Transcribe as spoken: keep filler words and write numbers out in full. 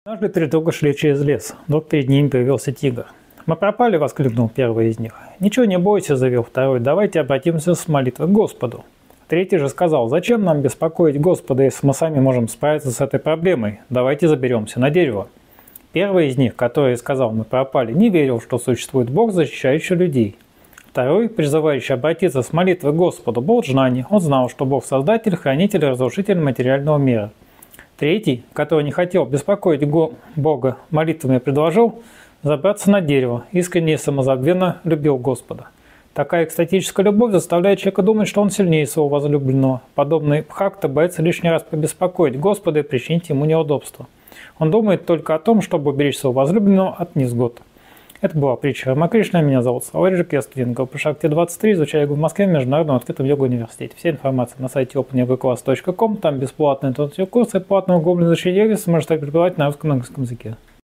Однажды три друга шли через лес. Вдруг перед ними появился тигр. «Мы пропали!» – воскликнул первый из них. «Ничего не бойся!» – заявил второй. «Давайте обратимся с молитвой к Господу!» Третий же сказал: «Зачем нам беспокоить Господа, если мы сами можем справиться с этой проблемой? Давайте заберемся на дерево!» Первый из них, который сказал «мы пропали», не верил, что существует Бог, защищающий людей. Второй, призывающий обратиться с молитвой к Господу, был джнани. Он знал, что Бог – создатель, хранитель и разрушитель материального мира. Третий, который не хотел беспокоить Бога молитвами, предложил забраться на дерево, искренне и самозабвенно любил Господа. Такая экстатическая любовь заставляет человека думать, что он сильнее своего возлюбленного. Подобный бхакта боится лишний раз побеспокоить Господа и причинить ему неудобства. Он думает только о том, чтобы уберечь своего возлюбленного от невзгод. Это была притча Рамакришна. Меня зовут Славарик, я студент Группы Шакти двадцать три, изучаю йогу в Москве в Международном открытом йога-университете. Вся информация на сайте опен йога класс точка ком, там бесплатные курсы, платные углубленные изучение йоги, сможете преподавать на русском и английском языке.